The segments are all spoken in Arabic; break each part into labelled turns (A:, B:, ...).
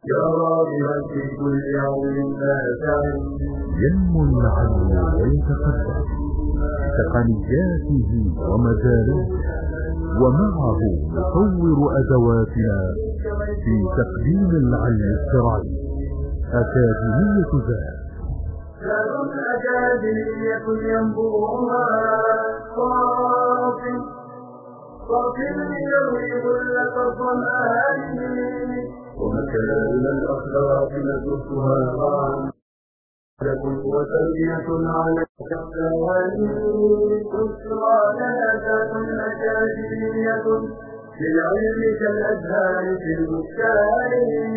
A: يرى بها في كل يوم نافع،
B: ينمو العلم ويتقدم بتقنياته ومجالاته، ومعه نطور أدواتنا في تقديم العلم الشرعي. أكاديمية ذات
A: أكاديمية ينبوعها صافٍ يروي غلة الظمآن، ومكارم الأخلاق نزهها معا، وتربية على التقوى. بشرى لنا ذات أكاديمية للعلم كالأزهار في البستان.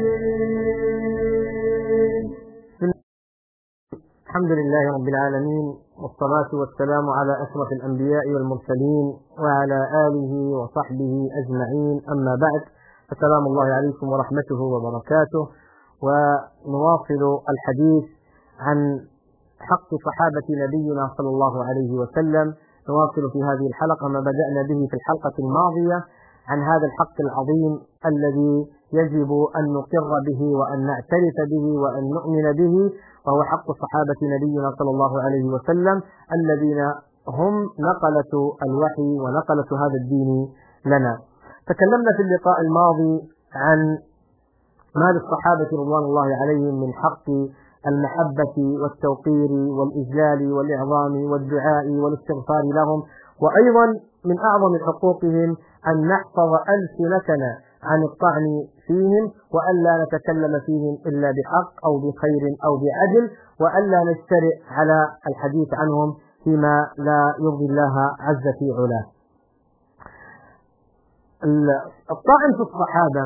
C: الحمد لله رب العالمين، والصلاة والسلام على أشرف الأنبياء والمرسلين وعلى آله وصحبه أجمعين، أما بعد، فسلام الله عليكم ورحمته وبركاته. ونواصل الحديث عن حق صحابة نبينا صلى الله عليه وسلم. نواصل في هذه الحلقة ما بدأنا به في الحلقة الماضية عن هذا الحق العظيم الذي يجب أن نقر به وأن نعترف به وأن نؤمن به، وهو حق صحابة نبينا صلى الله عليه وسلم الذين هم نقلة الوحي ونقلة هذا الدين لنا. تكلمنا في اللقاء الماضي عن ما للصحابة رضوان الله عليهم من حق المحبة والتوقير والإجلال والإعظام والدعاء والاستغفار لهم، وأيضا من أعظم حقوقهم أن نحفظ ألسنتنا عن الطعن فيهم، وألا نتكلم فيهم إلا بحق أو بخير أو بعدل، وألا نجترئ على الحديث عنهم فيما لا يرضي الله عز في علاه. الطعن في الصحابة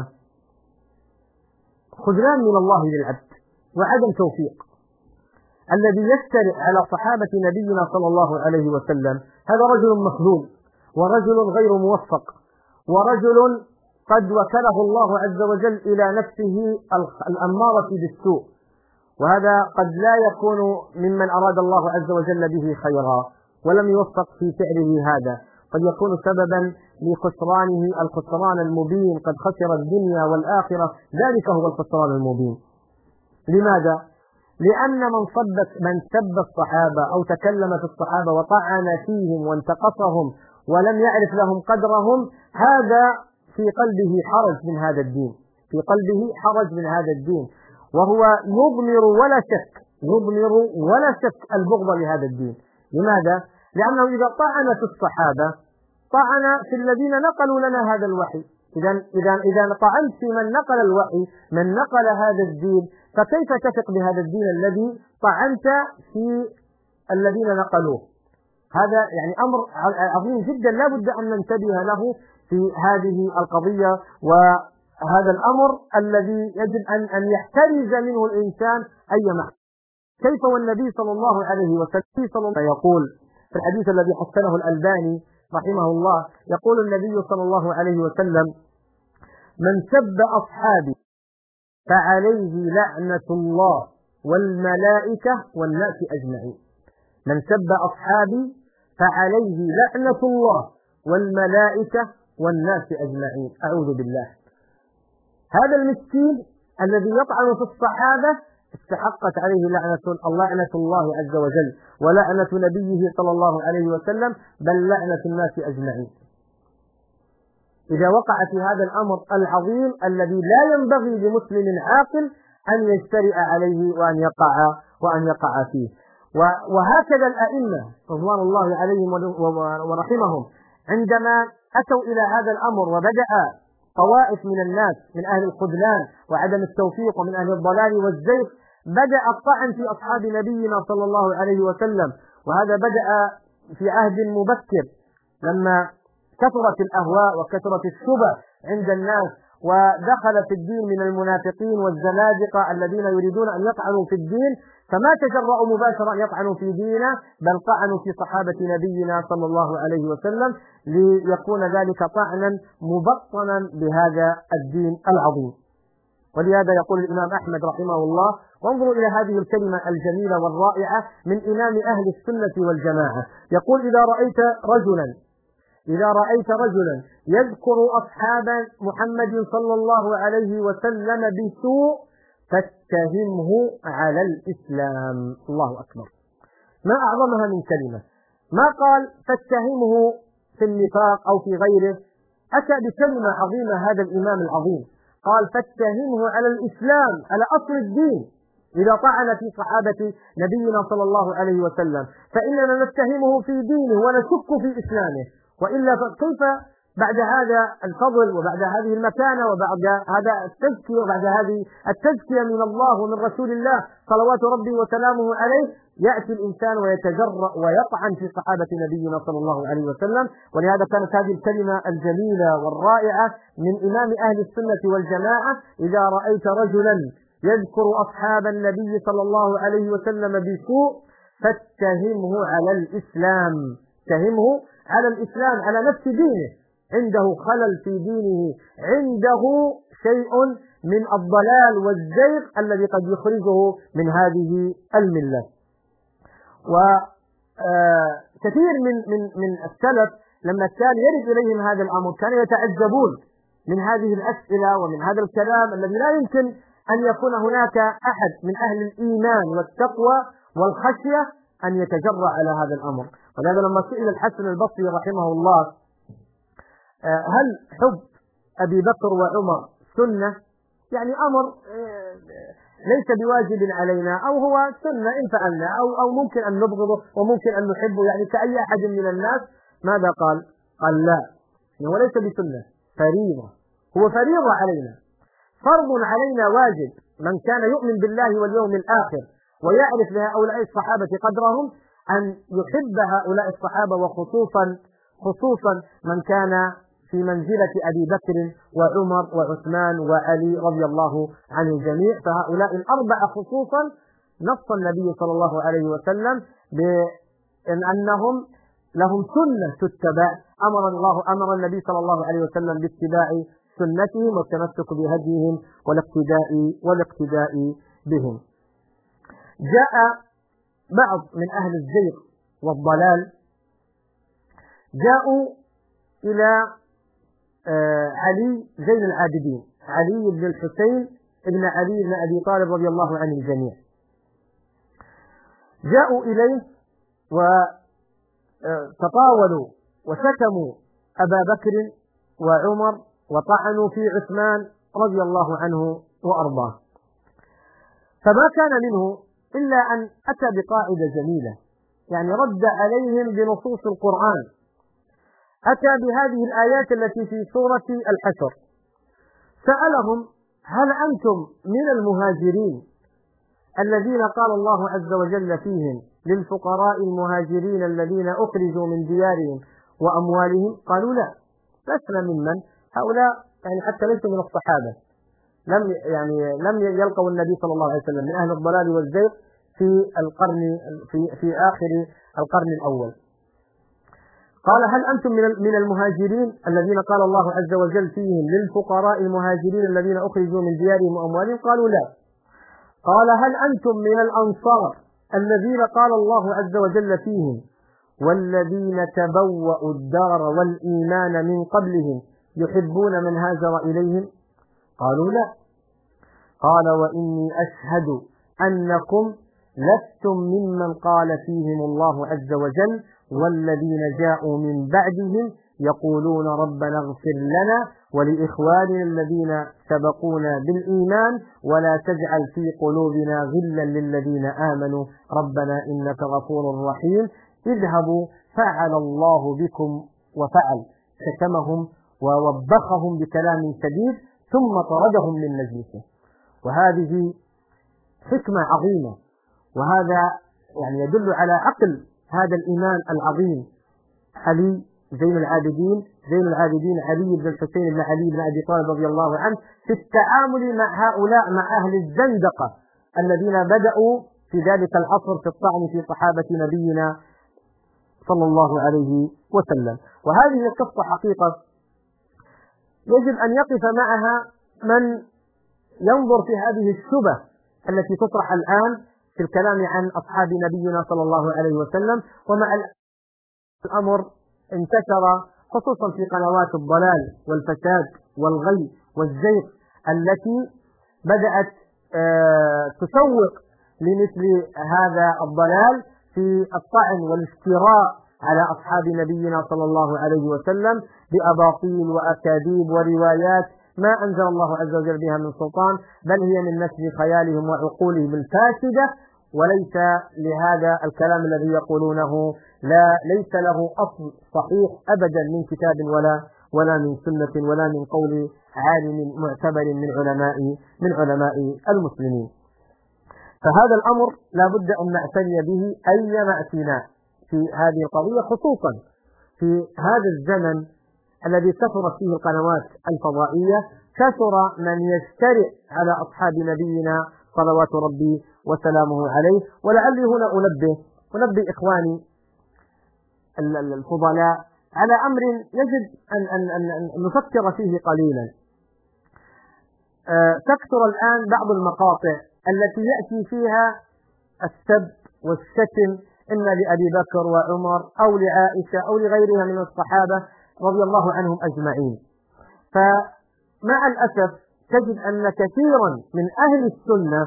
C: خذلان من الله للعبد وعدم توفيق. الذي يجترئ على صحابة نبينا صلى الله عليه وسلم هذا رجل مخذول، ورجل غير موفق، ورجل قد وكله الله عز وجل إلى نفسه الأمارة بالسوء، وهذا قد لا يكون ممن أراد الله عز وجل به خيرا ولم يوفق في فعله. هذا قد يكون سببا لخسرانه الخسران المبين، قد خسر الدنيا والآخرة، ذلك هو الخسران المبين. لماذا؟ لأن من سب الصحابة أو تكلم في الصحابة وطعن فيهم وانتقصهم ولم يعرف لهم قدرهم، هذا في قلبه حرج من هذا الدين، في قلبه حرج من هذا الدين، وهو يضمر ولا شك البغض لهذا الدين. لماذا؟ لأنه إذا طعن في الصحابة طعن في الذين نقلوا لنا هذا الوحي. إذا طعنت في من نقل الوحي، من نقل هذا الدين، فكيف تثق بهذا الدين الذي طعنت في الذين نقلوه؟ هذا يعني أمر عظيم جدا لا بد أن ننتبه له في هذه القضية، وهذا الأمر الذي يجب أن يحترز منه الإنسان أي محل. كيف والنبي صلى الله عليه وسلم يقول في الحديث الذي حسنه الألباني رحمه الله، يقول النبي صلى الله عليه وسلم: من سب أصحابي فعليه لعنة الله والملائكة والناس أجمعين. من سب أصحابي فعليه لعنة الله والملائكة والناس أجمعين. أعوذ بالله. هذا المسكين الذي يطعن في الصحابة استحقت عليه لعنة الله عز وجل ولعنة نبيه صلى الله عليه وسلم، بل لعنة الناس أجمعين. إذا وقع في هذا الأمر العظيم الذي لا ينبغي لمسلم عاقل أن يجترئ عليه وأن يقع فيه. وهكذا الأئمة رضوان الله عليهم ورحمهم عندما أتوا إلى هذا الأمر وبدأ طوائف من الناس من أهل الخذلان وعدم التوفيق ومن أهل الضلال والزيغ بدأ الطعن في أصحاب نبينا صلى الله عليه وسلم، وهذا بدأ في عهد مبكر لما كثرت الأهواء وكثرت الشبه عند الناس، ودخل في الدين من المنافقين والزنادقة الذين يريدون أن يطعنوا في الدين، فما تجرؤوا مباشرة أن يطعنوا في ديننا، بل طعنوا في صحابة نبينا صلى الله عليه وسلم ليكون ذلك طعنا مبطنا بهذا الدين العظيم. ولهذا يقول الإمام أحمد رحمه الله، وانظروا إلى هذه الكلمة الجميلة والرائعة من إمام أهل السنة والجماعة، يقول: إذا رأيت رجلا يذكر أصحاب محمد صلى الله عليه وسلم بسوء فاتهمه على الإسلام. الله أكبر، ما أعظمها من كلمة. ما قال فاتهمه في النفاق أو في غيره، أتى بكلمة عظيمة هذا الإمام العظيم، قال فاتهمه على الإسلام، على أصل الدين. إذا طعن في صحابة نبينا صلى الله عليه وسلم فإننا نتهمه في دينه ونشك في إسلامه، وإلا كيف بعد هذا الفضل وبعد هذه المكانة وبعد هذا التزكية وبعد هذه التزكية من الله ومن رسول الله صلوات ربي وسلامه عليه يأتي الإنسان ويتجرأ ويطعن في صحابة نبينا صلى الله عليه وسلم؟ ولهذا كانت هذه الكلمة الجميلة والرائعة من إمام أهل السنة والجماعة: إذا رأيت رجلا يذكر أصحاب النبي صلى الله عليه وسلم بسوء فاتهمه على الإسلام، اتهمه على الإسلام، على نفس دينه، عنده خلل في دينه، عنده شيء من الضلال والزيغ الذي قد يخرجه من هذه الملة. وكثير من السلف لما كان يرد إليهم هذا الأمر كانوا يتعجبون من هذه الأسئلة ومن هذا الكلام الذي لا يمكن أن يكون هناك أحد من أهل الإيمان والتقوى والخشية أن يتجرأ على هذا الأمر. ولهذا لما سئل الحسن البصري رحمه الله: هل حب أبي بكر وعمر سنة؟ يعني أمر ليس بواجب علينا، أو هو سنة إن فعلنا، أو ممكن أن نبغضه وممكن أن نحبه يعني كأي أحد من الناس. ماذا قال؟ قال لا، هو ليس بسنة، فريضة، هو فريضة علينا، فرض علينا واجب. من كان يؤمن بالله واليوم الآخر ويعرف لهؤلاء الصحابة قدرهم أن يحب هؤلاء الصحابة، وخصوصا من كان في منزلة أبي بكر وعمر وعثمان وعلي رضي الله عن الجميع. فهؤلاء الأربعة خصوصا نص النبي صلى الله عليه وسلم بأنهم لهم سنة تتبع، أمر النبي صلى الله عليه وسلم باتباع سنتهم والتمسك بهديهم والاقتداء بهم. جاء بعض من أهل الزيغ والضلال جاءوا إلى علي زين العابدين، علي بن الحسين بن علي بن أبي طالب رضي الله عن الجميع. جاءوا إليه وتطاولوا وشتموا أبا بكر وعمر وطعنوا في عثمان رضي الله عنه وأرضاه. فما كان منه إلا أن أتى بقاعدة جميلة، يعني رد عليهم بنصوص القرآن، أتى بهذه الآيات التي في سورة الحشر، سألهم: هل أنتم من المهاجرين الذين قال الله عز وجل فيهم للفقراء المهاجرين الذين أخرجوا من ديارهم وأموالهم؟ قالوا لا، لسنا ممن، هؤلاء يعني حتى ليسوا من الصحابة، لم يلقوا النبي صلى الله عليه وسلم، من أهل الضلال والزيغ في آخر القرن الأول. قال: هل أنتم من المهاجرين الذين قال الله عز وجل فيهم للفقراء المهاجرين الذين أخرجوا من ديارهم وأموالهم؟ قالوا لا. قال: هل أنتم من الأنصار الذين قال الله عز وجل فيهم والذين تبوأوا الدار والإيمان من قبلهم يحبون من هاجر إليهم؟ قالوا لا. قال: وإني أشهد أنكم لستم ممن قال فيهم الله عز وجل والذين جاءوا من بعدهم يقولون ربنا اغفر لنا ولإخواننا الذين سبقونا بالإيمان ولا تجعل في قلوبنا غلا للذين آمنوا ربنا إنك غفور رحيم اذهبوا فعل الله بكم وفعل. شتمهم ووبخهم بكلام شديد ثم طردهم من مجلسه. وهذه حكمة عظيمة، وهذا يعني يدل على عقل هذا الإمام العظيم علي زين العابدين علي بن الحسين بن علي بن أبي طالب رضي الله عنه في التعامل مع هؤلاء، مع أهل الزندقة الذين بدأوا في ذلك العصر في الطعن في صحابة نبينا صلى الله عليه وسلم. وهذه القصة حقيقة يجب أن يقف معها من ينظر في هذه الشبه التي تطرح الآن في الكلام عن أصحاب نبينا صلى الله عليه وسلم. ومع الأمر انتشر خصوصا في قنوات الضلال والفساد والغي والزيغ التي بدأت تسوق لمثل هذا الضلال في الطعن والافتراء على أصحاب نبينا صلى الله عليه وسلم بأباطيل وأكاذيب وروايات ما أنزل الله عز وجل بها من سلطان، بل هي من نسج خيالهم وعقولهم الفاسدة، وليس لهذا الكلام الذي يقولونه ليس له أصل صحيح أبدا من كتاب ولا من سنة ولا من قول عالم معتبر من علماء المسلمين. فهذا الأمر لا بد أن نعتني به أيما اعتناء في هذه القضية، خصوصا في هذا الزمن الذي كثرت فيه القنوات الفضائية، كثر من يشترئ على أصحاب نبينا صلوات ربي وسلامه عليه. ولعلي هنا أنبه إخواني الفضلاء على أمر يجب أن نفكر فيه قليلا. تكثر الآن بعض المقاطع التي يأتي فيها السب والشتم إما لأبي بكر وعمر أو لعائشة أو لغيرها من الصحابة رضي الله عنهم أجمعين. فمع الأسف تجد أن كثيرا من أهل السنة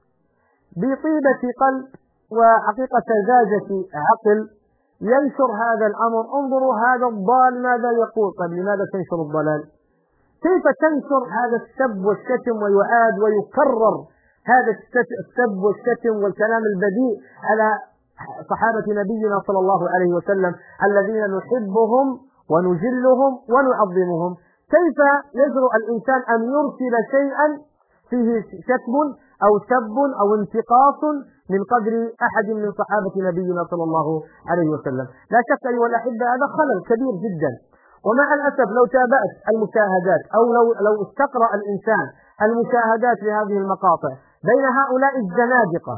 C: بطيبة قلب وحقيقة زاجة عقل ينشر هذا الأمر. انظروا هذا الضال ماذا يقول. طيب لماذا تنشر الضلال؟ كيف تنشر هذا السب والشتم ويعاد ويكرر هذا السب والشتم والكلام البذيء على صحابة نبينا صلى الله عليه وسلم الذين نحبهم ونجلهم ونعظمهم؟ كيف يجرؤ الإنسان أن يرسل شيئا فيه شتم أو سب أو انتقاص من قدر أحد من صحابة نبينا صلى الله عليه وسلم؟ لا شك أيها الأحبة هذا خلل كبير جدا. ومع الأسف لو تابعت المشاهدات أو لو استقرأ الإنسان المشاهدات لهذه المقاطع بين هؤلاء الزنادقة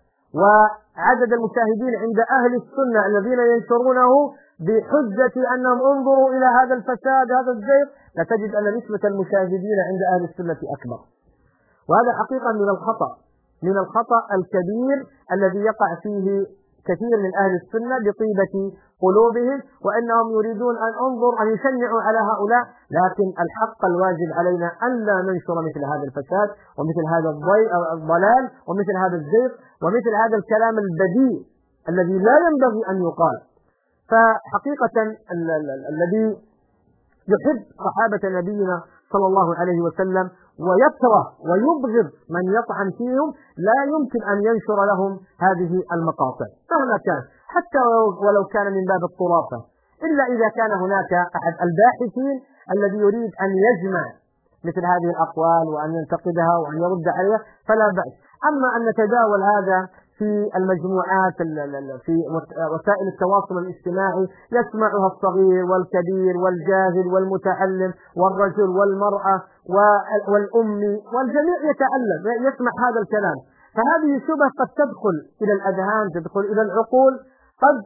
C: وعدد المشاهدين عند أهل السنة الذين ينشرونه بحجة أنهم انظروا إلى هذا الفساد هذا الزيغ، لتجد أن نسبة المشاهدين عند أهل السنة أكبر. وهذا حقيقة من الخطأ الكبير الذي يقع فيه كثير من أهل السنة بطيبة قلوبهم، وأنهم يريدون أن يشنعوا على هؤلاء. لكن الحق الواجب علينا أن لا ننشر مثل هذا الفساد ومثل هذا الضلال ومثل هذا الزيغ ومثل هذا الكلام البذيء الذي لا ينبغي أن يقال. فحقيقة الذي يحب صحابة نبينا صلى الله عليه وسلم ويكره ويبغض من يطعن فيهم لا يمكن أن ينشر لهم هذه المقاطع مهما كان، حتى ولو كان من باب الطرافة، إلا إذا كان هناك أحد الباحثين الذي يريد أن يجمع مثل هذه الأقوال وأن ينتقدها وأن يرد عليها فلا بأس. أما أن نتداول هذا في المجموعات في وسائل التواصل الاجتماعي يسمعها الصغير والكبير والجاهل والمتعلم والرجل والمرأة والأمي والجميع يسمع هذا الكلام، فهذه شبه قد تدخل إلى الأذهان، تدخل إلى العقول، قد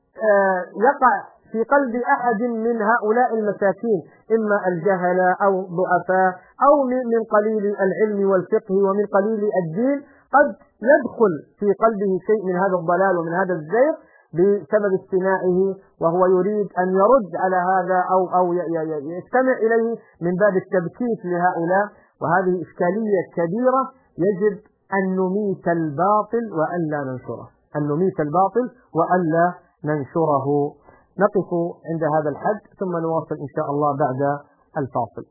C: يقع في قلب أحد من هؤلاء المساكين إما الجهلة أو ضعفاء أو من قليل العلم والفقه ومن قليل الدين، قد يدخل في قلبه شيء من هذا الضلال ومن هذا الزيغ بسبب استماعه، وهو يريد أن يرد على هذا أو يستمع إليه من باب التبكيت لهؤلاء. وهذه إشكالية كبيرة يجب أن نميت الباطل وألا ننشره. نقف عند هذا الحد ثم نواصل إن شاء الله بعد الفاصل.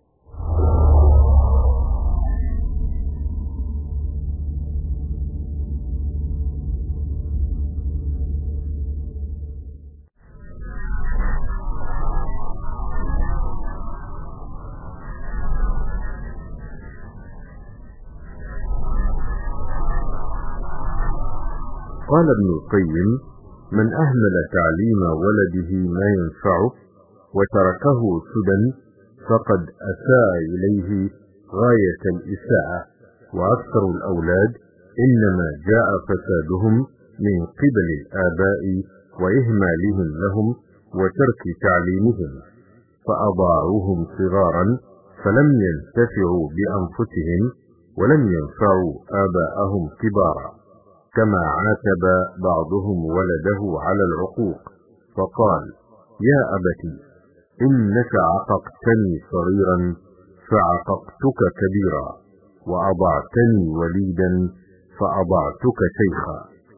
B: قال ابن القيم: من أهمل تعليم ولده ما ينفعه وتركه سدى فقد أساء إليه غاية الإساءة، وأكثر الأولاد إنما جاء فسادهم من قبل الآباء وإهمالهم لهم وترك تعليمهم، فأضاعوهم صغارا فلم ينتفعوا بأنفسهم ولم ينفعوا آباءهم كبارا. كما عاتب بعضهم ولده على العقوق فقال: يا أبتي إنك عققتني صغيرا فعققتك كبيرا، وأضعتني وليدا فأضعتك شيخا.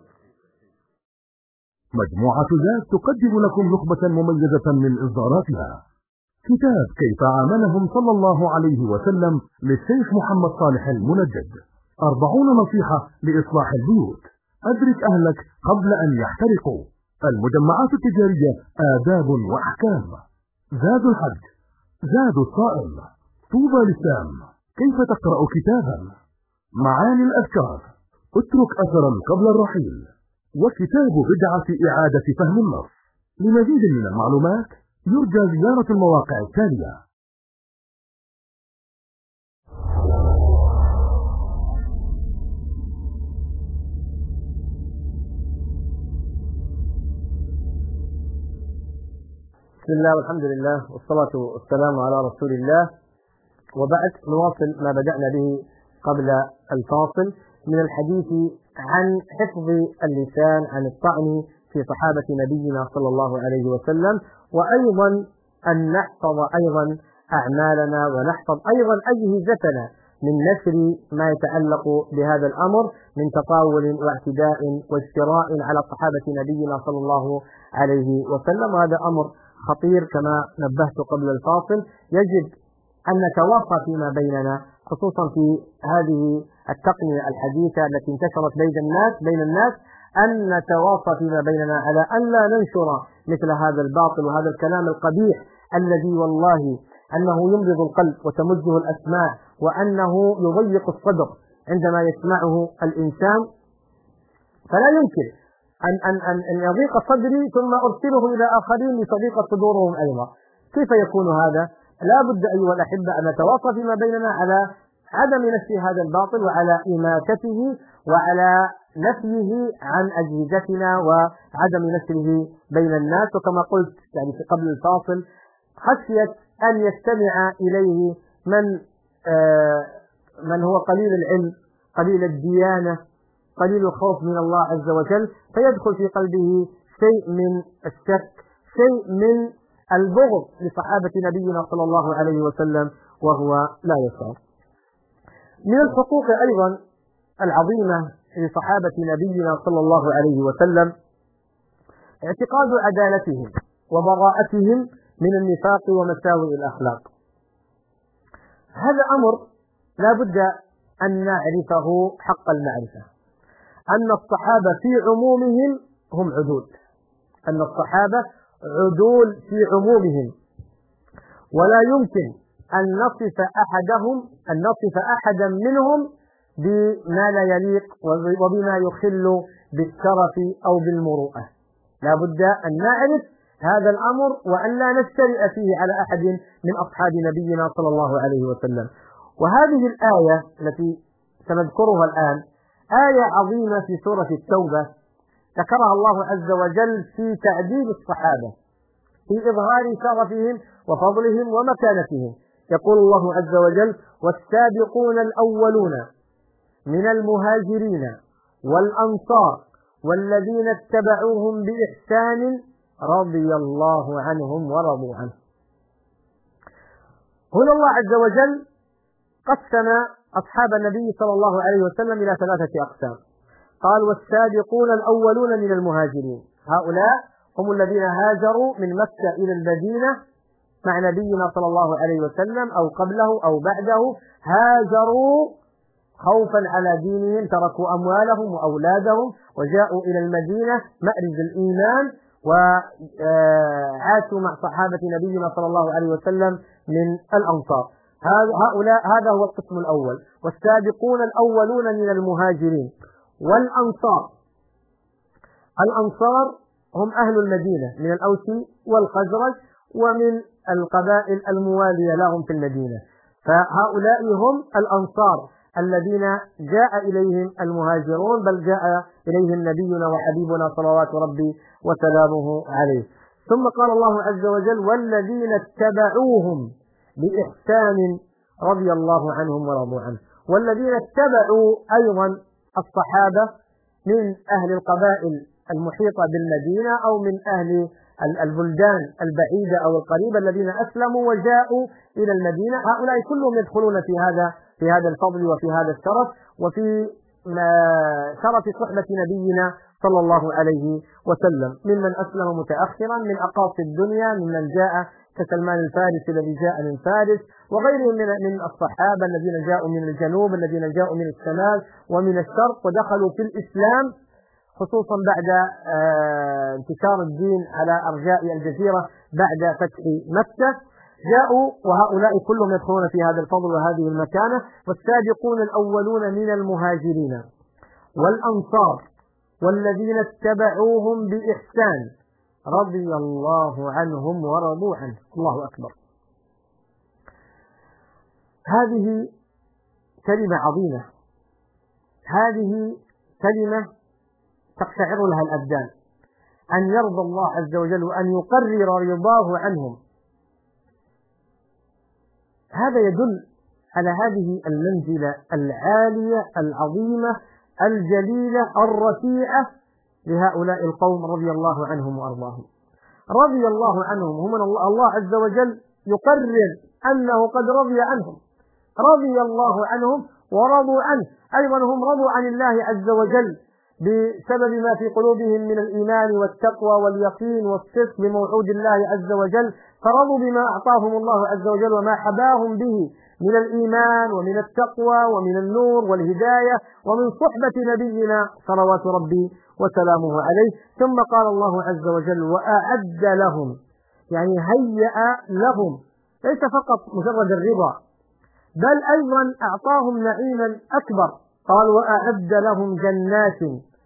D: مجموعة ذات تقدم لكم نخبة مميزة من إصداراتها. كتاب كيف عاملهم صلى الله عليه وسلم للشيخ محمد صالح المنجد، 40 نصيحة لإصلاح البيوت، أدرك أهلك قبل أن يحترقوا، المجمعات التجارية آداب وأحكام، زاد الحج، زاد الصائم، طوبى للسام، كيف تقرأ كتابا، معاني الأذكار، اترك أثرا قبل الرحيل، وكتاب بدعة إعادة فهم النص. لمزيد من المعلومات يرجى زيارة المواقع التالية.
C: بسم الله والحمد لله والصلاة والسلام على رسول الله، وبعد نواصل ما بدأنا به قبل الفاصل من الحديث عن حفظ اللسان عن الطعن في صحابة نبينا صلى الله عليه وسلم، وأيضا أن نحفظ أيضا أعمالنا ونحفظ أيضا أجهزتنا من نشر ما يتعلق بهذا الأمر من تطاول واعتداء واجتراء على صحابة نبينا صلى الله عليه وسلم. وهذا أمر خطير كما نبهت قبل الفاصل، يجب أن نتواصى فيما بيننا، خصوصا في هذه التقنية الحديثة التي انتشرت بين الناس أن نتواصى فيما بيننا على أن لا ننشر مثل هذا الباطل وهذا الكلام القبيح الذي والله أنه يمرض القلب وتمزه الأسماع وأنه يضيق الصدر عندما يسمعه الإنسان. فلا يمكن أن يضيق صدري ثم أرسله إلى آخرين لتضيق صدورهم أيضا. كيف يكون هذا؟ لا بد أيها الأحبة أن نتواصى فيما بيننا على عدم نشر هذا الباطل وعلى إماتته وعلى نفيه عن أجهزتنا وعدم نشره بين الناس. وكما قلت يعني في قبل الفاصل، خشية أن يستمع إليه من هو قليل العلم، قليل الديانة، قليل الخوف من الله عز وجل، فيدخل في قلبه شيء من الشك، شيء من البغض لصحابة نبينا صلى الله عليه وسلم وهو لا يشعر. من الحقوق أيضا العظيمة لصحابة نبينا صلى الله عليه وسلم اعتقاد عدالتهم وبراءتهم من النفاق ومساوئ الأخلاق. هذا أمر لا بد أن نعرفه حق المعرفة، أن الصحابة في عمومهم هم عدول، أن الصحابة عدول في عمومهم، ولا يمكن أن نصف أحدا منهم بما لا يليق وبما يخل بالشرف أو بالمروءة. لا بد أن نعرف هذا الأمر وأن لا نجترئ فيه على أحد من أصحاب نبينا صلى الله عليه وسلم. وهذه الآية التي سنذكرها الآن آية عظيمة في سورة التوبة، ذكرها الله عز وجل في تعديل الصحابة، في إظهار شرفهم وفضلهم ومكانتهم. يقول الله عز وجل: والسابقون الأولون من المهاجرين والأنصار والذين اتبعوهم بإحسان رضي الله عنهم ورضوا عنه. هنا الله عز وجل قسم أصحاب النبي صلى الله عليه وسلم إلى 3 أقسام. قال: والسابقون الأولون من المهاجرين، هؤلاء هم الذين هاجروا من مكة إلى المدينة مع نبينا صلى الله عليه وسلم أو قبله أو بعده، هاجروا خوفا على دينهم، تركوا أموالهم وأولادهم وجاءوا إلى المدينة مأرز الإيمان وعاشوا مع صحابة نبينا صلى الله عليه وسلم من الأنصار. هذا هو القسم الأول. والسابقون الأولون من المهاجرين والأنصار، الأنصار هم أهل المدينة من الأوس والخزرج ومن القبائل الموالية لهم في المدينة، فهؤلاء هم الأنصار الذين جاء إليهم المهاجرون، بل جاء إليهم نبينا وحبيبنا صلوات ربي وسلامه عليه. ثم قال الله عز وجل: والذين اتبعوهم بإحسان رضي الله عنهم ورضوا عنه. والذين اتبعوا أيضا الصحابة من أهل القبائل المحيطة بالمدينة أو من أهل البلدان البعيدة أو القريبة الذين أسلموا وجاءوا إلى المدينة، هؤلاء كلهم يدخلون في هذا في هذا الفضل وفي هذا الشرف وفي شرف صحبة نبينا صلى الله عليه وسلم، ممن أسلم متأخرا من أقاصي الدنيا، ممن جاء كسلمان الفارسي الذي جاء من فارس، وغيرهم من الصحابة الذين جاءوا من الجنوب، الذين جاءوا من الشمال ومن الشرق ودخلوا في الإسلام، خصوصا بعد انتشار الدين على أرجاء الجزيرة بعد فتح مكة، جاءوا وهؤلاء كلهم يدخلون في هذا الفضل وهذه المكانة. والسابقون الأولون من المهاجرين والأنصار والذين اتبعوهم بإحسان رضي الله عنهم ورضوا عنه. الله أكبر. هذه كلمة عظيمة، هذه كلمة تقشعر لها الأبدان، أن يرضى الله عز وجل وأن يقرر رضاه عنهم. هذا يدل على هذه المنزلة العالية العظيمة الجليلة الرفيعة لهؤلاء القوم رضي الله عنهم وأرضاهم. رضي الله عنهم، هم الله عز وجل يقرر أنه قد رضي عنهم، رضي الله عنهم ورضوا عنه. أيضا هم رضوا عن الله عز وجل بسبب ما في قلوبهم من الإيمان والتقوى واليقين والصدق بموعود الله عز وجل، فرضوا بما أعطاهم الله عز وجل وما حباهم به من الإيمان ومن التقوى ومن النور والهداية ومن صحبة نبينا صلوات ربي وسلامه عليه. ثم قال الله عز وجل وأعد لهم، يعني هيأ لهم، ليس فقط مجرد الرضا بل أيضا أعطاهم نعيما أكبر. قال وأعد لهم جنات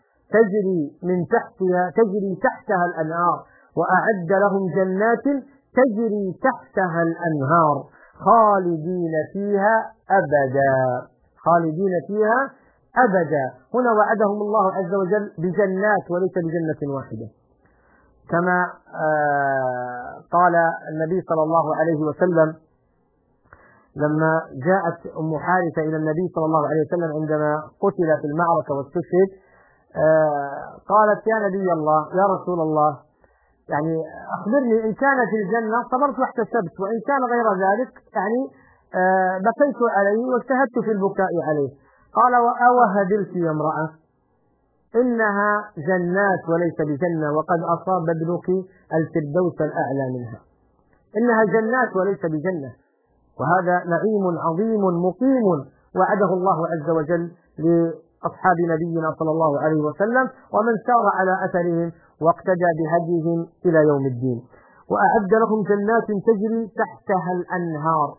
C: تجري تحتها الأنهار، وأعد لهم جنات تجري تحتها الأنهار خالدين فيها أبدا، خالدين فيها أبدا. هنا وعدهم الله عز وجل بجنات وليس بجنة واحدة، كما قال النبي صلى الله عليه وسلم لما جاءت أم حارثة إلى النبي صلى الله عليه وسلم عندما قتل في المعركة واستشهد، قالت يا نبي الله، يا رسول الله، يعني أخبرني إن كان في الجنة صبرت واحتسبت، وإن كان غير ذلك يعني بقيت عليه واجتهدت في البكاء عليه. قال وأوهدلت يا امرأة، إنها جنات وليس بجنة، وقد أصاب ابنك الفردوس الأعلى منها. إنها جنات وليس بجنة، وهذا نعيم عظيم مقيم وعده الله عز وجل لأصحاب نبينا صلى الله عليه وسلم ومن سار على أثرهم واقتدى بهديهم إلى يوم الدين. وأعد لهم جنات تجري تحتها الأنهار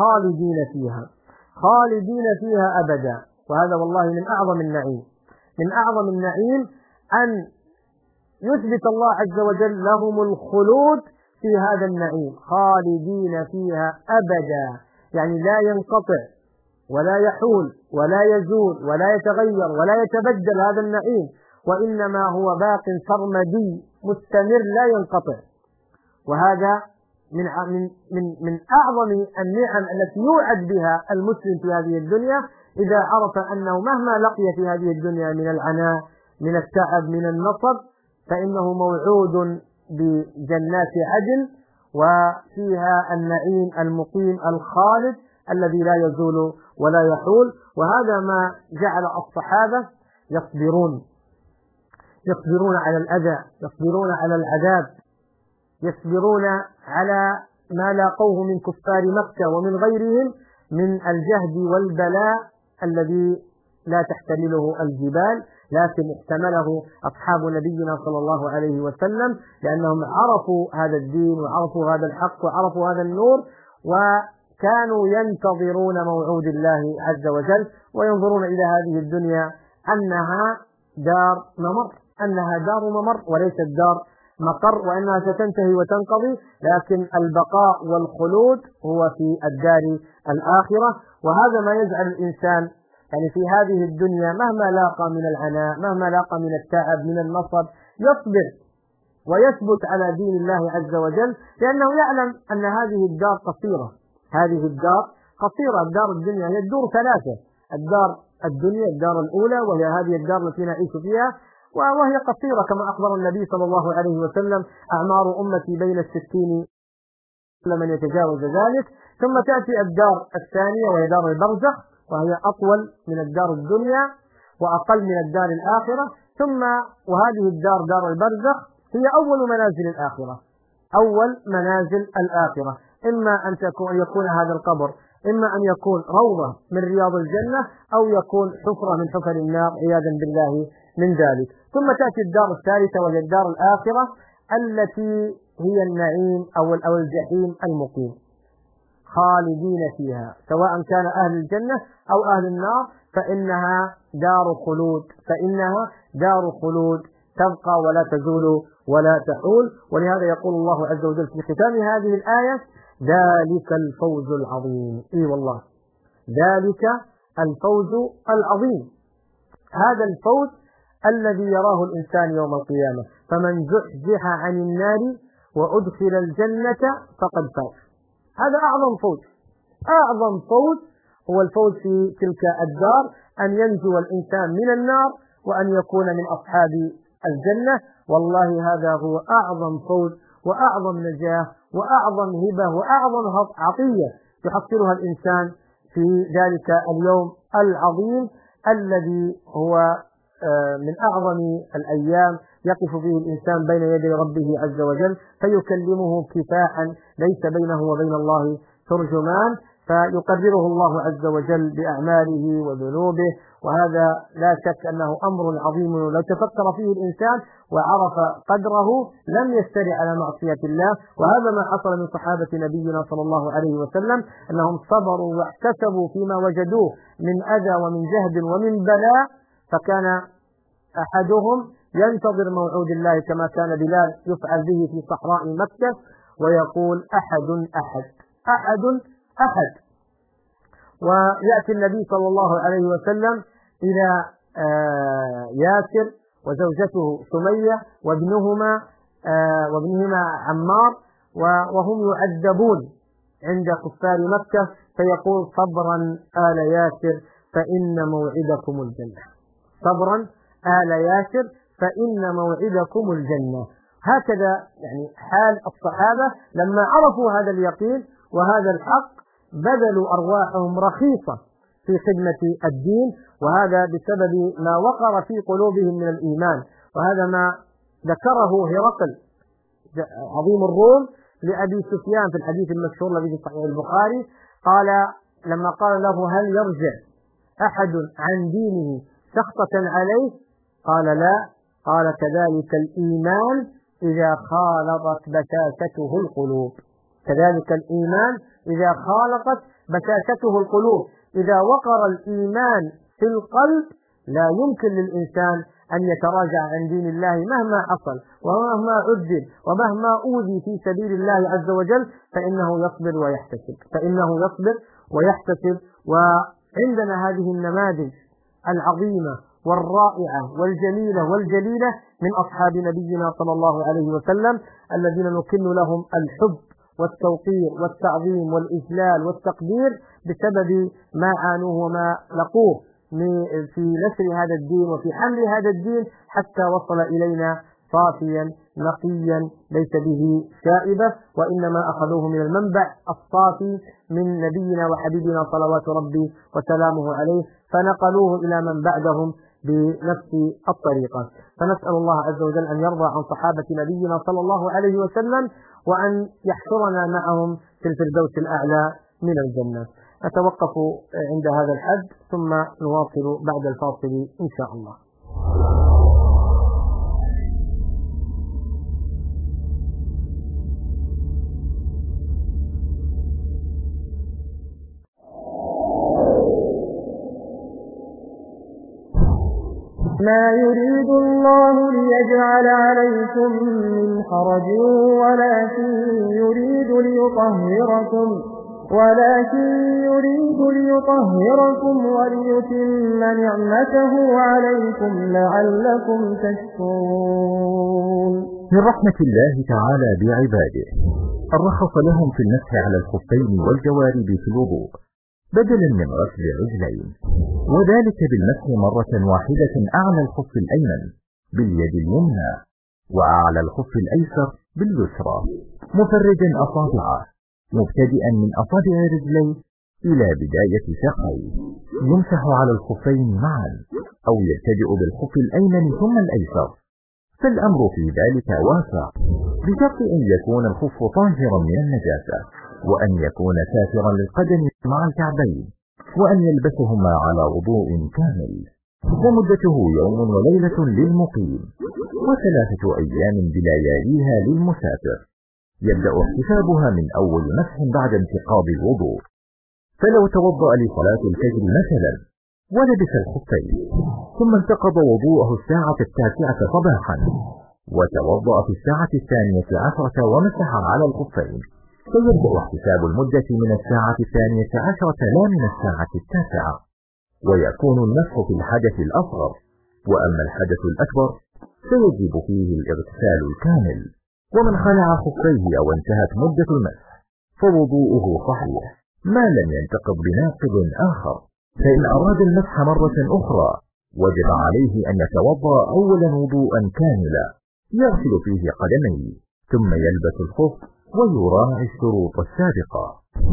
C: خالدين فيها أبدا. وهذا والله من أعظم النعيم، من أعظم النعيم أن يثبت الله عز وجل لهم الخلود في هذا النعيم، خالدين فيها أبدا، يعني لا ينقطع ولا يحول ولا يزول ولا يتغير ولا يتبدل هذا النعيم، وإنما هو باق سرمدي مستمر لا ينقطع. وهذا من أعظم النعم التي يوعد بها المسلم في هذه الدنيا، إذا عرف أنه مهما لقي في هذه الدنيا من العناء من التعب من النصب فإنه موعود بجنات عدن وفيها النعيم المقيم الخالد الذي لا يزول ولا يحول. وهذا ما جعل الصحابة يصبرون على الأذى، يصبرون على العذاب، يصبرون على ما لاقوه من كفار مكة ومن غيرهم من الجهد والبلاء الذي لا تحتمله الجبال، لكن احتمله أصحاب نبينا صلى الله عليه وسلم، لأنهم عرفوا هذا الدين وعرفوا هذا الحق وعرفوا هذا النور، وكانوا ينتظرون موعود الله عز وجل وينظرون إلى هذه الدنيا أنها دار ممر وليست دار مقر، وأنها ستنتهي وتنقضي، لكن البقاء والخلود هو في الدار الآخرة. وهذا ما يجعل الإنسان يعني في هذه الدنيا مهما لاقى من العناء، مهما لاقى من التعب من النصب، يصبر ويثبت على دين الله عز وجل، لأنه يعلم أن هذه الدار قصيرة، هذه الدار قصيرة. الدار الدنيا هي الدور ثلاثة: الدار الدنيا، الدار الأولى وهي هذه الدار التي نعيش فيها، وهي قصيرة كما أخبر النبي صلى الله عليه وسلم: أعمار أمتي بين 60 لمن يتجاوز ذلك. ثم تأتي الدار الثانية وهي دار البرزخ، وهي أطول من الدار الدنيا وأقل من الدار الآخرة، ثم وهذه الدار دار البرزخ هي أول منازل الآخرة، أول منازل الآخرة، إما أن يكون هذا القبر إما أن يكون روضة من رياض الجنة أو يكون حفرة من حفر النار عياذا بالله من ذلك. ثم تأتي الدار الثالثة وهي الدار الآخرة التي هي النعيم أو الجحيم المقيم، خالدين فيها سواء كان أهل الجنة أو أهل النار، فإنها دار خلود تبقى ولا تزول ولا تحول. ولهذا يقول الله عز وجل في ختام هذه الآية: ذلك الفوز العظيم. إي والله، ذلك الفوز العظيم، هذا الفوز الذي يراه الإنسان يوم القيامة. فمن زحزح عن النار وأدخل الجنة فقد فاز. هذا أعظم فوز، أعظم فوز هو الفوز في تلك الدار، أن ينجو الإنسان من النار وأن يكون من أصحاب الجنة. والله هذا هو أعظم فوز وأعظم نجاة وأعظم هبة وأعظم عطية يحصلها الإنسان في ذلك اليوم العظيم الذي هو من أعظم الأيام يقف فيه الإنسان بين يدي ربه عز وجل فيكلمه كفاحا ليس بينه وبين الله ترجمان، فيقرره الله عز وجل بأعماله وذنوبه. وهذا لا شك أنه أمر عظيم، لو تفكر فيه الإنسان وعرف قدره لم يسترع على معصية الله. وهذا ما حصل من صحابة نبينا صلى الله عليه وسلم، أنهم صبروا واحتسبوا فيما وجدوه من أذى ومن جهد ومن بلاء، فكان أحدهم ينتظر موعود الله كما كان بلال يفعل به في صحراء مكة ويقول أحد أحد أحد أحد. ويأتي النبي صلى الله عليه وسلم إلى ياسر وزوجته سمية وابنهما عمار وهم يعذبون عند كفار مكة، فيقول: صبرا آل ياسر فإن موعدكم الجنة، صبرا آل ياسر فإن موعدكم الجنة. هكذا يعني حال الصحابة لما عرفوا هذا اليقين وهذا الحق بذلوا أرواحهم رخيصة في خدمة الدين، وهذا بسبب ما وقر في قلوبهم من الإيمان. وهذا ما ذكره هرقل عظيم الروم لأبي سفيان في الحديث المشهور الذي في صحيح البخاري، قال لما قال له: هل يرجع أحد عن دينه سخطة عليه؟ قال: لا. قال: كذلك الإيمان إذا خالطت بشاشته القلوب، كذلك الإيمان إذا خالطت بشاشته القلوب. إذا وقر الإيمان في القلب لا يمكن للإنسان أن يتراجع عن دين الله مهما حصل ومهما عذب ومهما أوذي في سبيل الله عز وجل، فإنه يصبر ويحتسب. وعندنا هذه النماذج العظيمة والرائعة والجليلة من أصحاب نبينا صلى الله عليه وسلم الذين نكن لهم الحب والتوقير والتعظيم والإجلال والتقدير بسبب ما عانوه وما لقوه في نشر هذا الدين وفي حمل هذا الدين حتى وصل إلينا صافيا نقيا ليس به شائبة، وإنما أخذوه من المنبع الصافي من نبينا وحبيبنا صلوات ربي وسلامه عليه، فنقلوه إلى من بعدهم بنفس الطريقة. فنسأل الله عز وجل أن يرضى عن صحابة نبينا صلى الله عليه وسلم وأن يحشرنا معهم في الفردوس الأعلى من الجنة. نتوقف عند هذا الحد ثم نواصل بعد الفاصل إن شاء الله.
A: ما يريد الله ليجعل عليكم من حرج ولكن يريد ليطهركم وليتم نعمته عليكم لعلكم تشكرون.
B: من رحمة الله تعالى بعباده الرخص لهم في المسح على الخفين والجوارب في الوضوء بدلا من غسل الرجلين، وذلك بالمسح مرة واحدة أعلى الخف الأيمن باليد اليمنى وأعلى الخف الأيسر باليسرى، مفرجا أصابعه مبتدئا من أصابع رجليه إلى بداية ساقيه، يمسح على الخفين معا أو يبتدئ بالخف الأيمن ثم الأيسر، فالأمر في ذلك واسع، بشرط أن يكون الخف طاهرا من النجاسة، وأن يكون ساترا للقدم مع الكعبين، وأن يلبسهما على وضوء كامل، ومدته يوم وليلة للمقيم، و3 أيام بلياليها للمسافر. يبدأ احتسابها من أول مسح بعد انتقاض الوضوء. فلو توضأ لصلاة الفجر مثلا ولبس الخفين، ثم انتقض وضوءه الساعة 9 صباحا، وتوضأ في الساعة 12 ومسح على الخفين، فيبدأ احتساب المدة من الساعة 12 لا من الساعة 9، ويكون المسح في الحدث الأصغر، وأما الحدث الأكبر فيجب فيه الاغتسال الكامل. ومن خلع خفيه أو انتهت مدة المسح فوضوءه صحيح ما لم ينتقض بناقض آخر، فإن أراد المسح مرة أخرى وجب عليه أن يتوضأ أولا وضوءا كاملا يغسل فيه قدميه، ثم يلبس الخف ويراعي الشروط السابقة.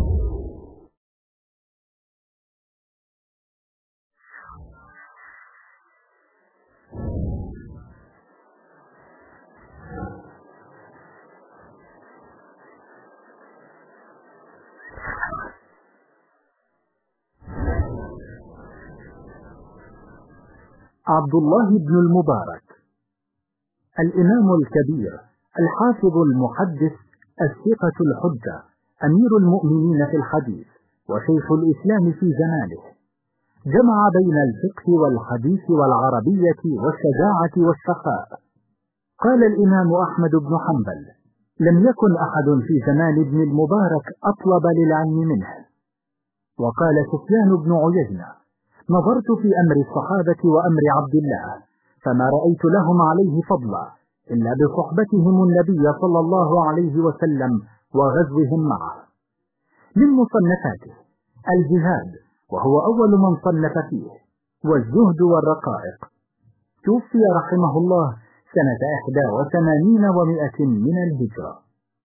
E: عبد الله بن المبارك، الإمام الكبير الحافظ المحدث الثقة الحجة، أمير المؤمنين في الحديث وشيخ الإسلام في زمانه، جمع بين الفقه والحديث والعربية والشجاعة والسخاء. قال الإمام أحمد بن حنبل: لم يكن أحد في زمان ابن المبارك أطلب للعلم منه. وقال سفيان بن عيينة: نظرت في أمر الصحابة وأمر عبد الله فما رأيت لهم عليه فضلا إلا بصحبتهم النبي صلى الله عليه وسلم وغزوهم معه. من مصنفاته الجهاد، وهو أول من صنف فيه، والزهد والرقائق. توفي رحمه الله سنة 81 و100 من الهجرة.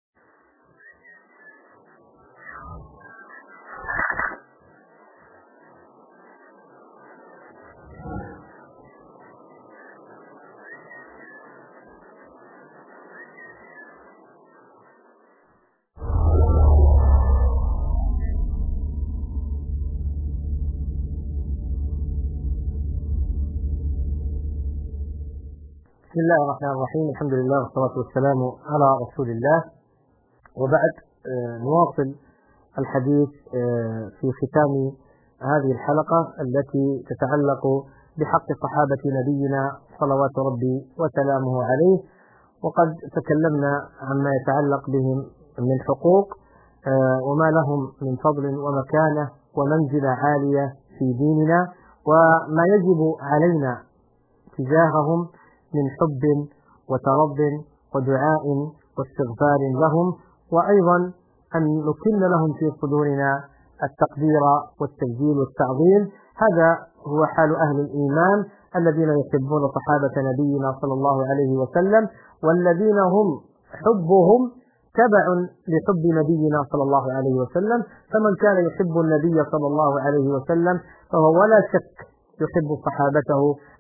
C: بسم الله الرحمن الرحيم، الحمد لله والصلاة والسلام على رسول الله، وبعد نواصل الحديث في ختام هذه الحلقة التي تتعلق بحق صحابة نبينا صلوات ربي وسلامه عليه. وقد تكلمنا عما يتعلق بهم من حقوق وما لهم من فضل ومكانة ومنزلة عالية في ديننا، وما يجب علينا تجاههم من حب وترض ودعاء واستغفار لهم، وأيضا أن نكن لهم في صدورنا التقدير والتجليل والتعظيم. هذا هو حال أهل الإيمان الذين يحبون صحابة نبينا صلى الله عليه وسلم، والذين هم حبهم تبع لحب نبينا صلى الله عليه وسلم. فمن كان يحب النبي صلى الله عليه وسلم فهو ولا شك يحب صحابته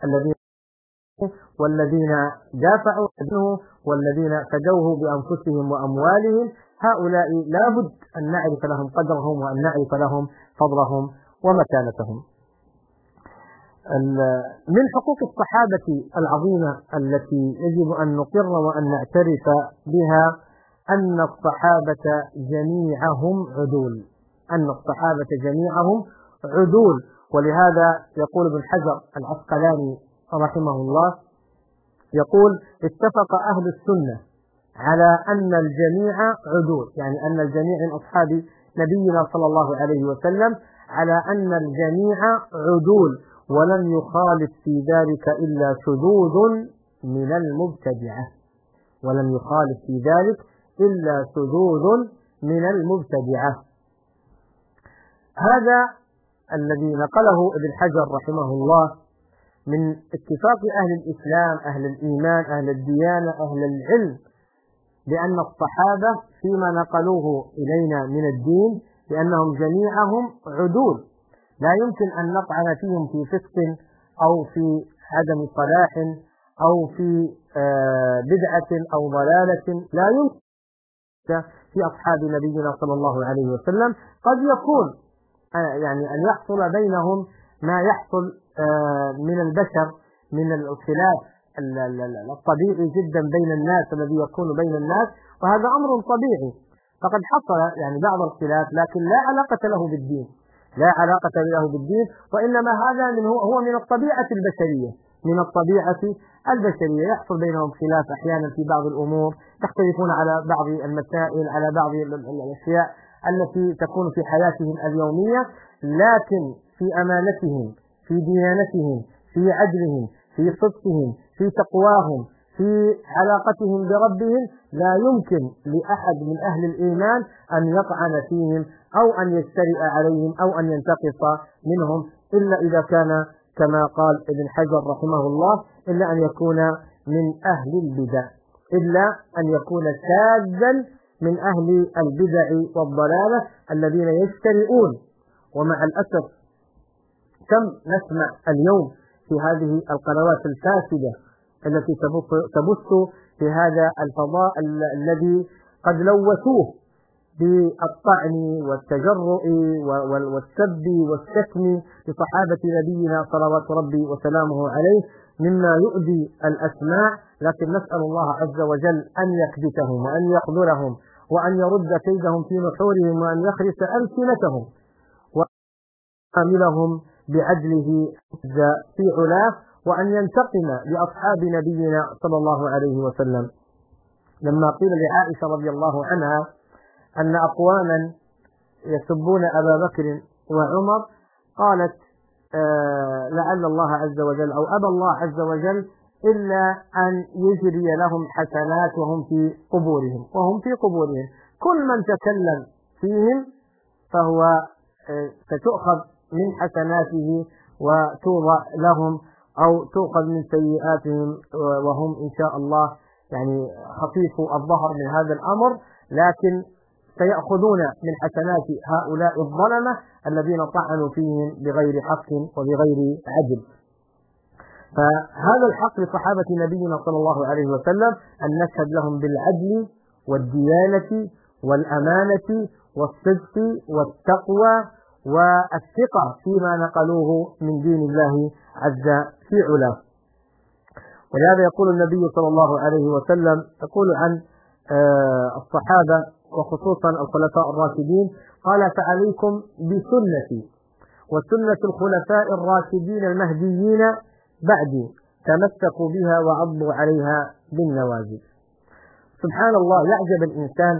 C: والذين دافعوا عنه والذين فدوه بأنفسهم وأموالهم. هؤلاء لا بد أن نعرف لهم قدرهم وأن نعرف لهم فضلهم ومكانتهم. من حقوق الصحابة العظيمة التي يجب أن نقر وأن نعترف بها أن الصحابة جميعهم عدول، أن الصحابة جميعهم عدول. ولهذا يقول ابن حجر العسقلاني رحمه الله، يقول: اتفق أهل السنة على أن الجميع عدول، يعني أن الجميع من أصحاب نبينا صلى الله عليه وسلم على أن الجميع عدول، ولم يخالف في ذلك إلا شذوذ من المبتدعة، ولم يخالف في ذلك إلا شذوذ من المبتدعة. هذا الذي نقله ابن حجر رحمه الله من اتفاق أهل الإسلام، أهل الإيمان، أهل الديانة، أهل العلم، بأن الصحابة فيما نقلوه إلينا من الدين لأنهم جميعهم عدول، لا يمكن أن نطعن فيهم في فسق أو في عدم صلاح أو في بدعة أو ضلالة، لا يمكن في أصحاب نبينا صلى الله عليه وسلم. قد يكون يعني أن يحصل بينهم ما يحصل من البشر من الخلاف الطبيعي جدا بين الناس الذي يكون بين الناس، وهذا أمر طبيعي. فقد حصل يعني بعض الخلاف، لكن لا علاقة له بالدين، لا علاقة له بالدين، وإنما هذا هو من الطبيعة البشرية، من الطبيعة البشرية. يحصل بينهم خلاف أحيانا في بعض الأمور، يختلفون على بعض المسائل، على بعض الأشياء التي تكون في حياتهم اليومية، لكن في أمانتهم، في ديانتهم، في عدلهم، في صدقهم، في تقواهم، في علاقتهم بربهم، لا يمكن لأحد من أهل الإيمان أن يطعن فيهم أو أن يجترئ عليهم أو أن ينتقص منهم، إلا إذا كان كما قال ابن حجر رحمه الله إلا أن يكون من أهل البدع، إلا أن يكون شاذا من أهل البدع والضلالة الذين يجترئون. ومع الأسف كم نسمع اليوم في هذه القنوات الفاسدة التي تبث في هذا الفضاء الذي قد لوثوه بالطعن والتجرؤ والسب والشتم لصحابة نبينا صلوات ربي وسلامه عليه، مما يؤذي الأسماع. لكن نسأل الله عز وجل أن يكبتهم وأن يخذلهم وأن يرد كيدهم في نحورهم وأن يخرس ألسنتهم ويعاملهم بعدله في علاه، وأن ينتقم لأصحاب نبينا صلى الله عليه وسلم. لما قيل لعائشة رضي الله عنها أن أقواما يسبون أبا بكر وعمر، قالت لعل الله عز وجل أو أبى الله عز وجل إلا أن يجري لهم حسنات وهم في قبورهم. كل من تكلم فيهم فهو ستؤخذ من حسناته وتوضع لهم أو تؤخذ من سيئاتهم، وهم إن شاء الله يعني خفيف الظهر من هذا الأمر، لكن سيأخذون من حسنات هؤلاء الظلمة الذين طعنوا فيهم بغير حق وبغير عدل. فهذا الحق لصحابة نبينا صلى الله عليه وسلم أن نشهد لهم بالعدل والديانة والأمانة والصدق والتقوى والثقة فيما نقلوه من دين الله عز في علاه. ولهذا يقول النبي صلى الله عليه وسلم يقول عن الصحابة وخصوصا الخلفاء الراشدين، قال: فعليكم بسنتي وسنة الخلفاء الراشدين المهديين بعدي، تمسكوا بها وعضوا عليها بالنواجذ. سبحان الله، يعجب الإنسان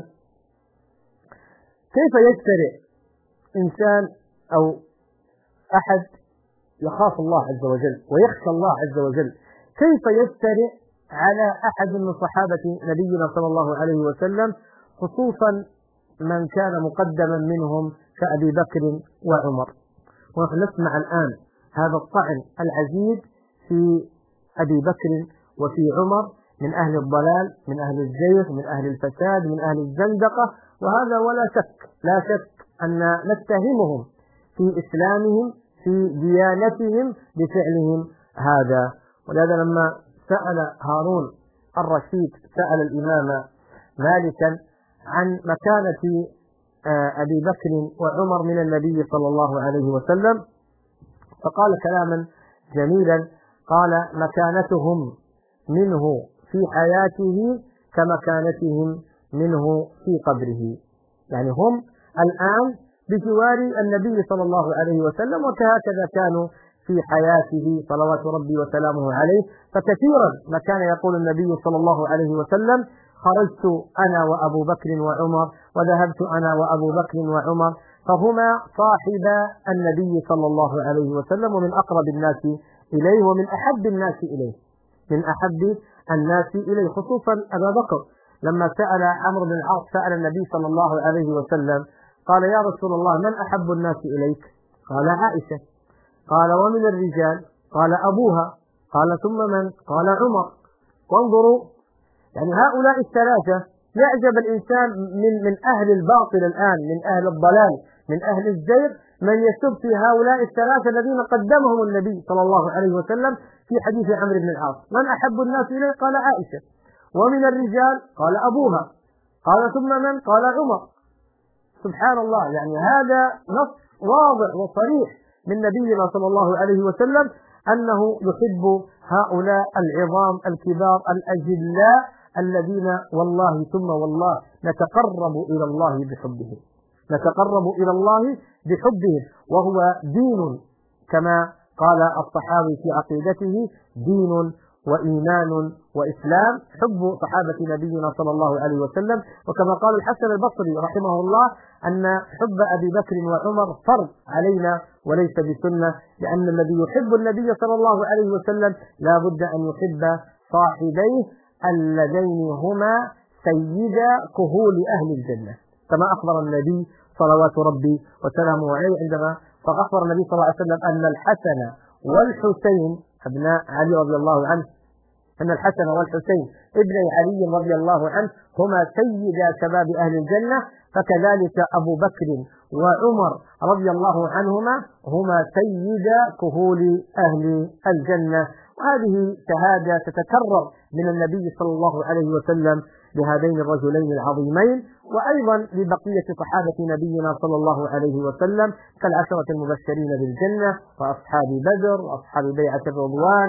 C: كيف يجترئ إنسان أو أحد يخاف الله عز وجل ويخشى الله عز وجل، كيف يجترئ على أحد من صحابة نبينا صلى الله عليه وسلم، خصوصا من كان مقدما منهم كأبي بكر وعمر. ونحن نسمع الآن هذا الطعن العزيز في أبي بكر وفي عمر من أهل الضلال، من أهل الزيغ، من أهل الفساد، من أهل الزندقة، وهذا ولا شك لا شك أن نتهمهم في إسلامهم في ديانتهم بفعلهم هذا. ولهذا لما سأل هارون الرشيد سأل الإمام مالكا عن مكانة أبي بكر وعمر من النبي صلى الله عليه وسلم، فقال كلاما جميلا، قال: مكانتهم منه في حياته كمكانتهم منه في قبره. يعني هم الآن بجوار النبي صلى الله عليه وسلم، وكهكذا كانوا في حياته صلوات ربي وسلامه عليه. فكثيرا ما كان يقول النبي صلى الله عليه وسلم: خرجت أنا وأبو بكر وعمر، وذهبت أنا وأبو بكر وعمر، فهما صاحبا النبي صلى الله عليه وسلم، ومن أقرب الناس إليه ومن أحب الناس إليه، من أحب الناس إليه، خصوصا أبا بكر. لما سأل عمرو بن العاص سأل النبي صلى الله عليه وسلم قال: يا رسول الله، من أحب الناس إليك؟ قال: عائشة. قال: ومن الرجال؟ قال: أبوها. قال: ثم من؟ قال: عمر. وانظروا يعني هؤلاء الثلاثة، يعجب الإنسان من أهل الباطل الآن، من أهل الضلال، من أهل الزيغ من يسب في هؤلاء الثلاثة الذين قدمهم النبي صلى الله عليه وسلم في حديث عمرو بن العاص. من أحب الناس إليه؟ قال عائشة. ومن الرجال؟ قال أبوها. قال ثم من؟ قال عمر. سبحان الله، يعني هذا نص واضح وصريح من نبينا صلى الله عليه وسلم أنه يحب هؤلاء العظام الكبار الأجلاء الذين والله ثم والله نتقرب إلى الله بحبهم، نتقرب إلى الله بحبهم، وهو دين كما قال الطحاوي في عقيدته: دين وإيمان وإسلام، حب صحابة نبينا صلى الله عليه وسلم. وكما قال الحسن البصري رحمه الله أن حب أبي بكر وعمر فرض علينا وليس بسنة، لأن الذي يحب النبي صلى الله عليه وسلم لا بد أن يحب صاحبيه اللذين هما سيدا كهول أهل الجنة، كما أخبر النبي صلوات ربي وسلامه عليه عندما فأخبر النبي صلى الله عليه وسلم أن الحسن والحسين أبناء علي رضي الله عنه، أن الحسن والحسين ابني علي رضي الله عنه هما سيدا شباب أهل الجنة، فكذلك أبو بكر وعمر رضي الله عنهما هما سيدا كهول أهل الجنة. وهذه شهادة تتكرر من النبي صلى الله عليه وسلم لهذين الرجلين العظيمين، وأيضا لبقية صحابة نبينا صلى الله عليه وسلم كالعشرة المبشرين بالجنة وأصحاب بدر وأصحاب بيعة الرضوان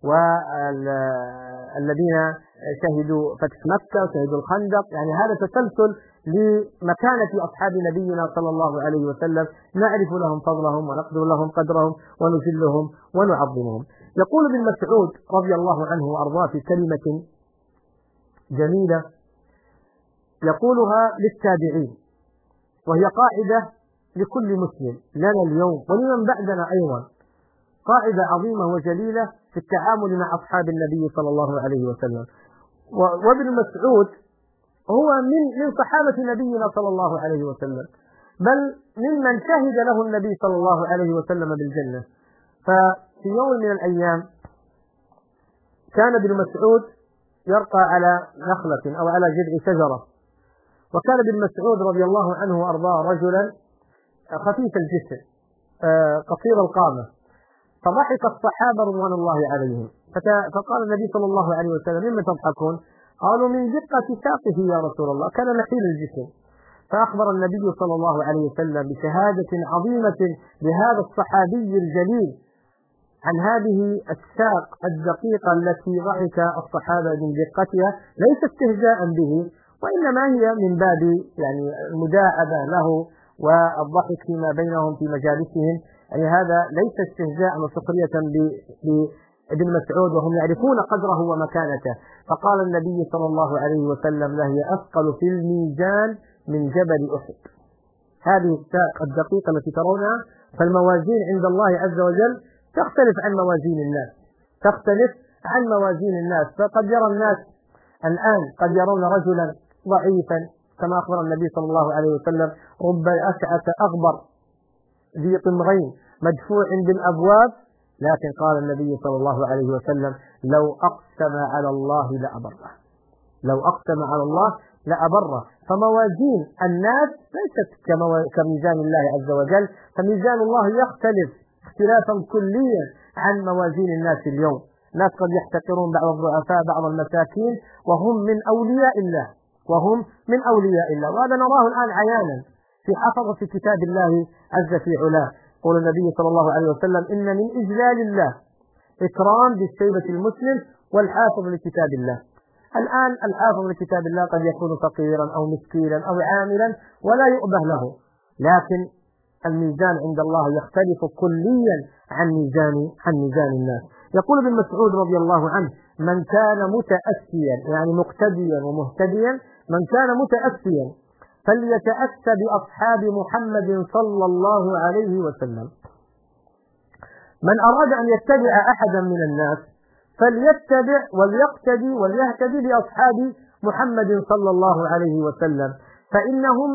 C: والذين شهدوا فتح مكة وشهدوا الخندق. يعني هذا تسلسل لمكانة أصحاب نبينا صلى الله عليه وسلم، نعرف لهم فضلهم ونقدر لهم قدرهم ونجلهم ونعظمهم. يقول ابن مسعود رضي الله عنه وأرضاه في كلمة جميلة يقولها للتابعين، وهي قاعدة لكل مسلم لنا اليوم ولمن بعدنا أيضا، قاعدة عظيمة وجليلة في التعامل مع أصحاب النبي صلى الله عليه وسلم. وابن مسعود هو من صحابة نبينا صلى الله عليه وسلم، بل ممن شهد له النبي صلى الله عليه وسلم بالجنة. ففي يوم من الأيام كان ابن مسعود يرقى على نخلة أو على جذع شجرة، وكان ابن مسعود رضي الله عنه وأرضاه رجلا خفيف الجسم قصير القامة، فضحك الصحابة رضوان الله عليهم، فقال النبي صلى الله عليه وسلم: مما تضحكون؟ قالوا: من دقة ساقه يا رسول الله، كان نحيل الجسم. فأخبر النبي صلى الله عليه وسلم بشهادة عظيمة لهذا الصحابي الجليل عن هذه الساق الدقيقة التي ضحك الصحابة من دقتها، ليس استهزاء به، وإنما هي من باب يعني المداعبة له والضحك فيما بينهم في مجالسهم. يعني هذا ليس استهزاء وسخرية بابن مسعود، وهم يعرفون قدره ومكانته. فقال النبي صلى الله عليه وسلم: له أثقل في الميزان من جبل أحد. هذه الساق الدقيقة التي ترونها، فالموازين عند الله عز وجل تختلف عن موازين الناس، تختلف عن موازين الناس. فقد يرى الناس الآن قد يرون رجلا ضعيفا كما أخبر النبي صلى الله عليه وسلم: رب أشعث أغبر ذي طمغين مدفوع بالأبواب، لكن قال النبي صلى الله عليه وسلم: لو أقسم على الله لأبره، لو أقسم على الله لأبره. فموازين الناس ليست كميزان الله عز وجل، فميزان الله يختلف اختلافا كليا عن موازين الناس اليوم. الناس قد يحتقرون بعض الضعفاء بعض المساكين وهم من أولياء الله، وهم من أولياء الله، وهذا نراه الآن عيانا في حفظ في كتاب الله عز في علاه. قول النبي صلى الله عليه وسلم: إن من إجلال الله إكرام بالشيبة المسلم والحافظ لكتاب الله. الآن الحافظ لكتاب الله قد يكون فقيرا أو مسكينا أو عاملا ولا يؤبه له، لكن الميزان عند الله يختلف كليا عن ميزان الناس. يقول ابن مسعود رضي الله عنه: من كان متأسيا يعني مقتديا ومهتديا، من كان متأسيا فليتأسى بأصحاب محمد صلى الله عليه وسلم. من أراد أن يتبع أحدا من الناس فليتبع وليقتدي وليهتدي بأصحاب محمد صلى الله عليه وسلم، فإنهم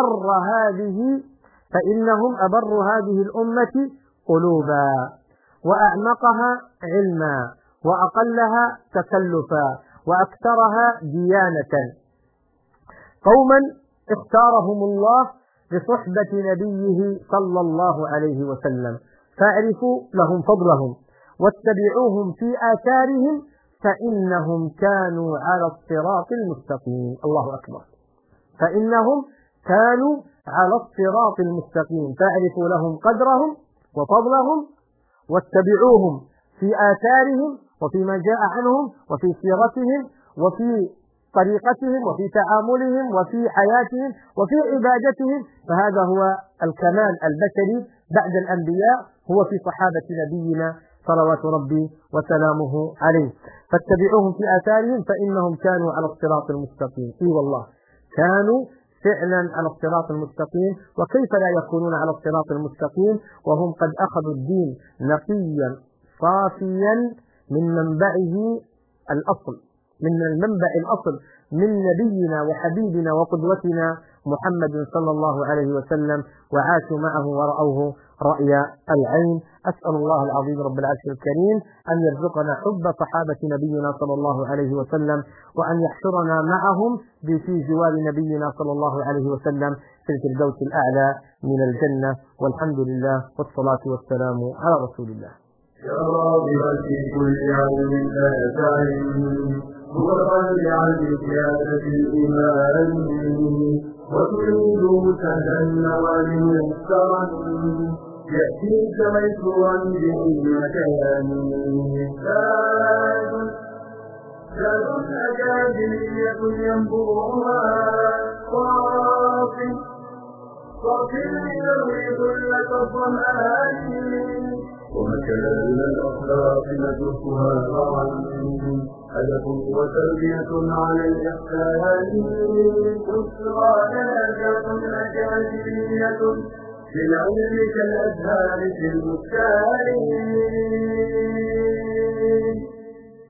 C: أبر هذه الأمة قلوبا، وأعمقها علما، وأقلها تكلفا، وأكثرها ديانة. قوما اختارهم الله بصحبة نبيه صلى الله عليه وسلم، فاعرفوا لهم فضلهم واتبعوهم في آثارهم فإنهم كانوا على الصراط المستقيم. الله أكبر. فإنهم كانوا على الصراط المستقيم، فاعرفوا لهم قدرهم وفضلهم واتبعوهم في آثارهم وفيما جاء عنهم وفي سيرتهم وفي طريقتهم وفي تعاملهم وفي حياتهم وفي عبادتهم، فهذا هو الكمال البشري بعد الأنبياء، هو في صحابة نبينا صلوات ربي وسلامه عليه. فاتبعوهم في آثارهم فإنهم كانوا على الصراط المستقيم. إي والله كانوا فعلا على الصراط المستقيم، وكيف لا يكونون على الصراط المستقيم وهم قد أخذوا الدين نقيا صافيا من منبعه الأصل، من المنبع الأصل من نبينا وحبيبنا وقدوتنا محمد صلى الله عليه وسلم، وعاشوا معه ورأوه رأي العين. أسأل الله العظيم رب العرش الكريم أن يرزقنا حب صحابة نبينا صلى الله عليه وسلم، وأن يحشرنا معهم في جوار نبينا صلى الله عليه وسلم في الفردوس الأعلى من الجنة. والحمد لله والصلاة والسلام على رسول الله.
A: يا راغبا في كل يوم لا تعلم متطلعا بسياسة الإيمان وتريد سهلا النوال مفترا يأتيك ميسورا بأي مكان. زاد أكاديمية ينبوعها صافي يروي ظلة الظمآن ومكان الأخلاق ندرسها معا هدف وتربية على الإحسان. بشرى نهجة أكاديمية للعلم كالأزهار في البستان.